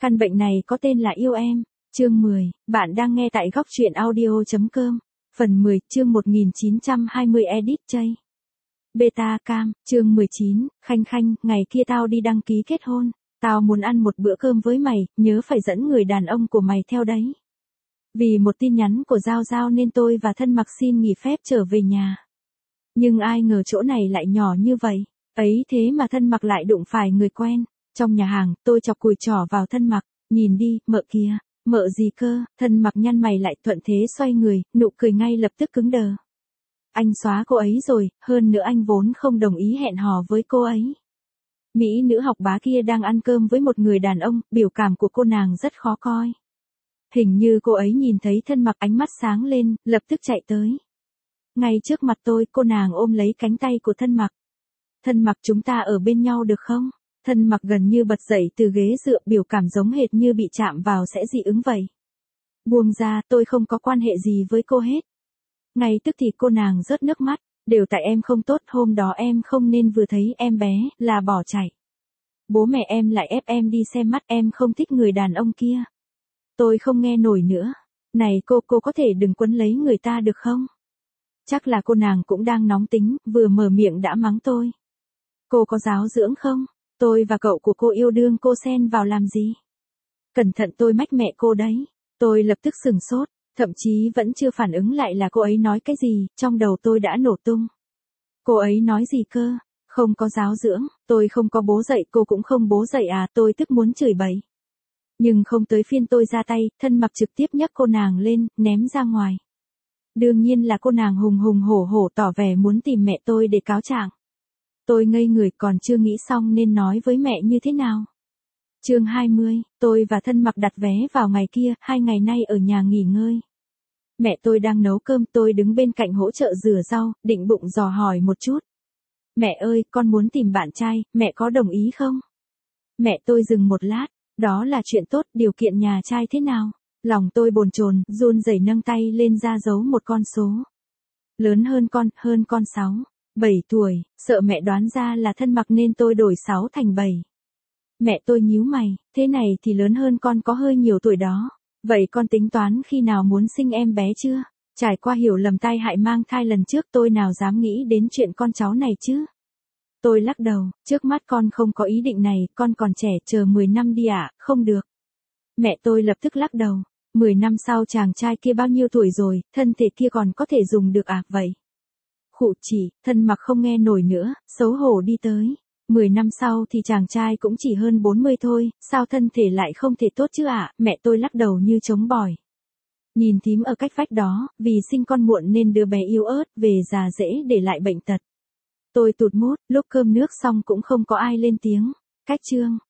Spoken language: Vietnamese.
Căn bệnh này có tên là yêu em. Chương 10, bạn đang nghe tại góc truyện audio.com. Phần 10, chương 1920 edit chay. Beta cam, chương 19, Khanh Khanh, ngày kia tao đi đăng ký kết hôn. Tao muốn ăn một bữa cơm với mày, nhớ phải dẫn người đàn ông của mày theo đấy. Vì một tin nhắn của Giao Giao nên tôi và Thân Mặc xin nghỉ phép trở về nhà. Nhưng ai ngờ chỗ này lại nhỏ như vậy. Ấy thế mà Thân Mặc lại đụng phải người quen. Trong nhà hàng, tôi chọc cùi trỏ vào Thân Mặc, nhìn đi, mợ kìa. Mợ gì cơ? Thân Mặc nhăn mày lại thuận thế xoay người, nụ cười ngay lập tức cứng đờ. Anh xóa cô ấy rồi, hơn nữa anh vốn không đồng ý hẹn hò với cô ấy. Mỹ nữ học bá kia đang ăn cơm với một người đàn ông, biểu cảm của cô nàng rất khó coi. Hình như cô ấy nhìn thấy Thân Mặc, ánh mắt sáng lên, lập tức chạy tới. Ngay trước mặt tôi, cô nàng ôm lấy cánh tay của Thân Mặc. Thân Mặc, chúng ta ở bên nhau được không? Thân Mặc gần như bật dậy từ ghế dựa, biểu cảm giống hệt như bị chạm vào sẽ dị ứng vậy. Buông ra, tôi không có quan hệ gì với cô hết. Ngay tức thì cô nàng rớt nước mắt, đều tại em không tốt, hôm đó em không nên vừa thấy em bé là bỏ chạy. Bố mẹ em lại ép em đi xem mắt, em không thích người đàn ông kia. Tôi không nghe nổi nữa. Này cô có thể đừng quấn lấy người ta được không? Chắc là cô nàng cũng đang nóng tính, vừa mở miệng đã mắng tôi. Cô có giáo dưỡng không? Tôi và cậu của cô yêu đương, cô xen vào làm gì? Cẩn thận tôi mách mẹ cô đấy. Tôi lập tức sửng sốt, thậm chí vẫn chưa phản ứng lại là cô ấy nói cái gì, trong đầu tôi đã nổ tung. Cô ấy nói gì cơ? Không có giáo dưỡng, tôi không có bố dạy, cô cũng không bố dạy à? Tôi tức muốn chửi bậy. Nhưng không tới phiên tôi ra tay, Thân Mặc trực tiếp nhấc cô nàng lên, ném ra ngoài. Đương nhiên là cô nàng hùng hùng hổ hổ tỏ vẻ muốn tìm mẹ tôi để cáo trạng. Tôi ngây người, còn chưa nghĩ xong nên nói với mẹ như thế nào. Chương 20, tôi và Thân Mặc đặt vé vào ngày kia, 2 ngày nay ở nhà nghỉ ngơi. Mẹ tôi đang nấu cơm, tôi đứng bên cạnh hỗ trợ rửa rau, định bụng dò hỏi một chút. Mẹ ơi, con muốn tìm bạn trai, mẹ có đồng ý không? Mẹ tôi dừng một lát, đó là chuyện tốt, điều kiện nhà trai thế nào? Lòng tôi bồn chồn, run rẩy nâng tay lên ra dấu một con số. Lớn hơn con 6, 7 tuổi, sợ mẹ đoán ra là Thân Mặc nên tôi đổi 6 thành 7. Mẹ tôi nhíu mày, thế này thì lớn hơn con có hơi nhiều tuổi đó. Vậy con tính toán khi nào muốn sinh em bé chưa? Trải qua hiểu lầm tai hại mang thai lần trước, tôi nào dám nghĩ đến chuyện con cháu này chứ? Tôi lắc đầu, trước mắt con không có ý định này, con còn trẻ, chờ 10 năm đi ạ, không được. Mẹ tôi lập tức lắc đầu, 10 năm sau chàng trai kia bao nhiêu tuổi rồi, thân thể kia còn có thể dùng được à? Vậy. Khụ chỉ, Thân Mặc không nghe nổi nữa, xấu hổ đi tới. 10 năm sau thì chàng trai cũng chỉ hơn 40 thôi, sao thân thể lại không thể tốt chứ ạ? Mẹ tôi lắc đầu như trống bỏi. Nhìn thím ở cách vách đó, vì sinh con muộn nên đứa bé yếu ớt, về già dễ để lại bệnh tật. Tôi tụt mút, lúc cơm nước xong cũng không có ai lên tiếng. Cách chương.